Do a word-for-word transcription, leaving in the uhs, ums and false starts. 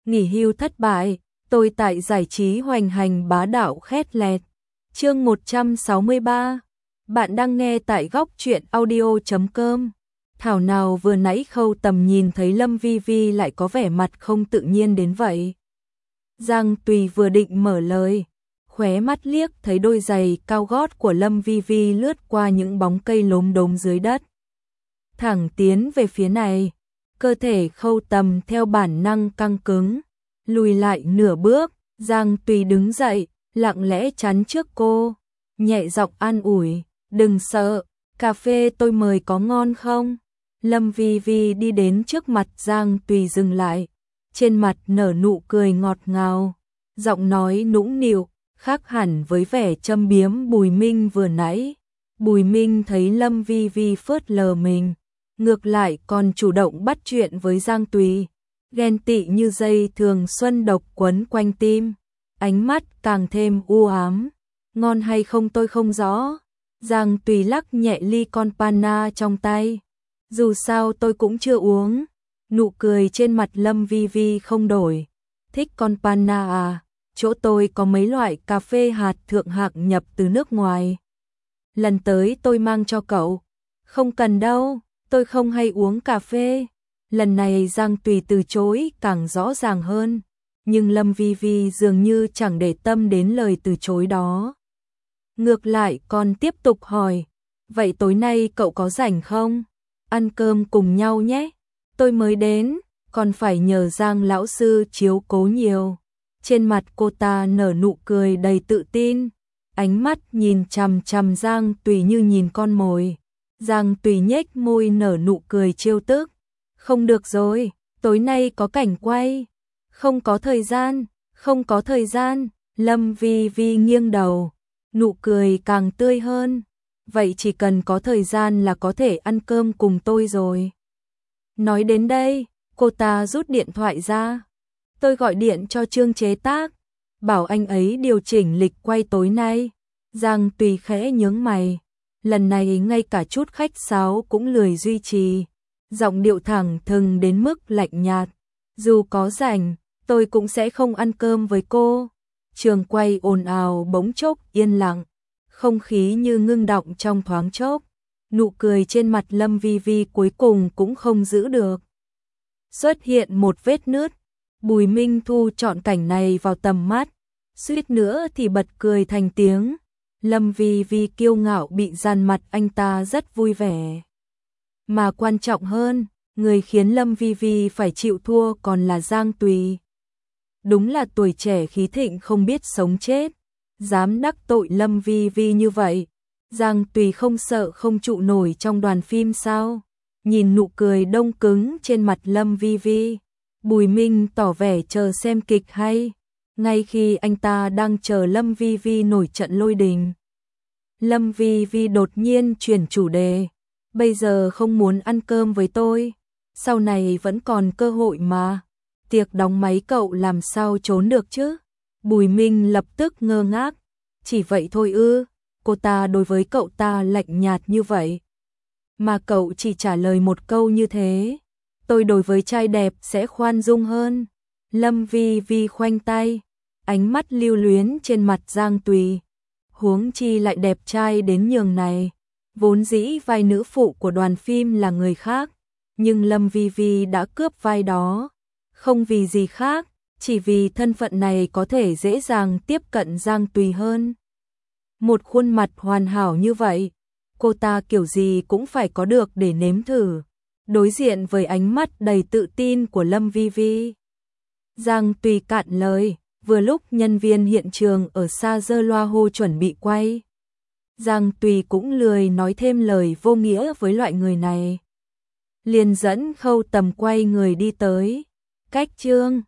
nghỉ hưu thất bại, tôi tại giải trí hoành hành bá đạo khét lẹt. Chương một trăm sáu mươi ba. Bạn đang nghe tại góc truyện audio chấm com. Thảo nào vừa nãy Khâu Tầm nhìn thấy Lâm Vi Vi lại có vẻ mặt không tự nhiên đến vậy. Giang Tùy vừa định mở lời, khóe mắt liếc thấy đôi giày cao gót của Lâm Vi Vi lướt qua những bóng cây lốm đốm dưới đất, thẳng tiến về phía này. Cơ thể Khâu Tầm theo bản năng căng cứng, lùi lại nửa bước. Giang Tùy đứng dậy, lặng lẽ chắn trước cô, nhẹ giọng an ủi, đừng sợ, cà phê tôi mời có ngon không? Lâm Vi Vi đi đến trước mặt Giang Tùy dừng lại, trên mặt nở nụ cười ngọt ngào, giọng nói nũng nịu, khác hẳn với vẻ châm biếm Bùi Minh vừa nãy. Bùi Minh thấy Lâm Vi Vi phớt lờ mình, ngược lại còn chủ động bắt chuyện với Giang Tùy, ghen tị như dây thường xuân độc quấn quanh tim, ánh mắt càng thêm u ám. Ngon hay không tôi không rõ. Giang Tùy lắc nhẹ ly con panna trong tay. Dù sao tôi cũng chưa uống. Nụ cười trên mặt Lâm Vi Vi không đổi. Thích con panna à? Chỗ tôi có mấy loại cà phê hạt thượng hạng nhập từ nước ngoài. Lần tới tôi mang cho cậu. Không cần đâu, tôi không hay uống cà phê. Lần này Giang Tùy từ chối càng rõ ràng hơn, nhưng Lâm Vi Vi dường như chẳng để tâm đến lời từ chối đó. Ngược lại còn tiếp tục hỏi, vậy tối nay cậu có rảnh không? Ăn cơm cùng nhau nhé. Tôi mới đến, còn phải nhờ Giang lão sư chiếu cố nhiều. Trên mặt cô ta nở nụ cười đầy tự tin, ánh mắt nhìn chằm chằm Giang Tùy như nhìn con mồi. Giang Tùy nhếch môi nở nụ cười trêu tức. Không được rồi, tối nay có cảnh quay. Không có thời gian, không có thời gian. Lâm Vi Vi nghiêng đầu, nụ cười càng tươi hơn. Vậy chỉ cần có thời gian là có thể ăn cơm cùng tôi rồi. Nói đến đây, cô ta rút điện thoại ra. Tôi gọi điện cho Trương chế tác, bảo anh ấy điều chỉnh lịch quay tối nay. Giang Tùy khẽ nhướng mày, lần này ngay cả chút khách sáo cũng lười duy trì, giọng điệu thẳng thừng đến mức lạnh nhạt. Dù có rảnh, tôi cũng sẽ không ăn cơm với cô. Trường quay ồn ào bỗng chốc yên lặng, không khí như ngưng đọng trong thoáng chốc. Nụ cười trên mặt Lâm Vi Vi cuối cùng cũng không giữ được. Xuất hiện một vết nứt. Bùi Minh thu trọn cảnh này vào tầm mắt, suýt nữa thì bật cười thành tiếng. Lâm Vi Vi kiêu ngạo bị dằn mặt anh ta rất vui vẻ. Mà quan trọng hơn, người khiến Lâm Vi Vi phải chịu thua còn là Giang Tùy. Đúng là tuổi trẻ khí thịnh không biết sống chết, dám đắc tội Lâm Vi Vi như vậy. Giang Tùy không sợ không trụ nổi trong đoàn phim sao? Nhìn nụ cười đông cứng trên mặt Lâm Vi Vi, Bùi Minh tỏ vẻ chờ xem kịch hay. Ngay khi anh ta đang chờ Lâm Vi Vi nổi trận lôi đình, Lâm Vi Vi đột nhiên chuyển chủ đề. Bây giờ không muốn ăn cơm với tôi, sau này vẫn còn cơ hội mà. Tiệc đóng máy cậu làm sao trốn được chứ? Bùi Minh lập tức ngơ ngác. Chỉ vậy thôi ư? Cô ta đối với cậu ta lạnh nhạt như vậy, mà cậu chỉ trả lời một câu như thế. Tôi đối với trai đẹp sẽ khoan dung hơn. Lâm Vi Vi khoanh tay, ánh mắt lưu luyến trên mặt Giang Tùy. Huống chi lại đẹp trai đến nhường này. Vốn dĩ vai nữ phụ của đoàn phim là người khác, nhưng Lâm Vi Vi đã cướp vai đó. Không vì gì khác, chỉ vì thân phận này có thể dễ dàng tiếp cận Giang Tùy hơn. Một khuôn mặt hoàn hảo như vậy, cô ta kiểu gì cũng phải có được để nếm thử. Đối diện với ánh mắt đầy tự tin của Lâm Vi Vi, Giang Tùy cạn lời. Vừa lúc nhân viên hiện trường ở xa giơ loa hô chuẩn bị quay, Giang Tùy cũng lười nói thêm lời vô nghĩa với loại người này, liền dẫn Khâu Tầm quay người đi tới. Cách Trương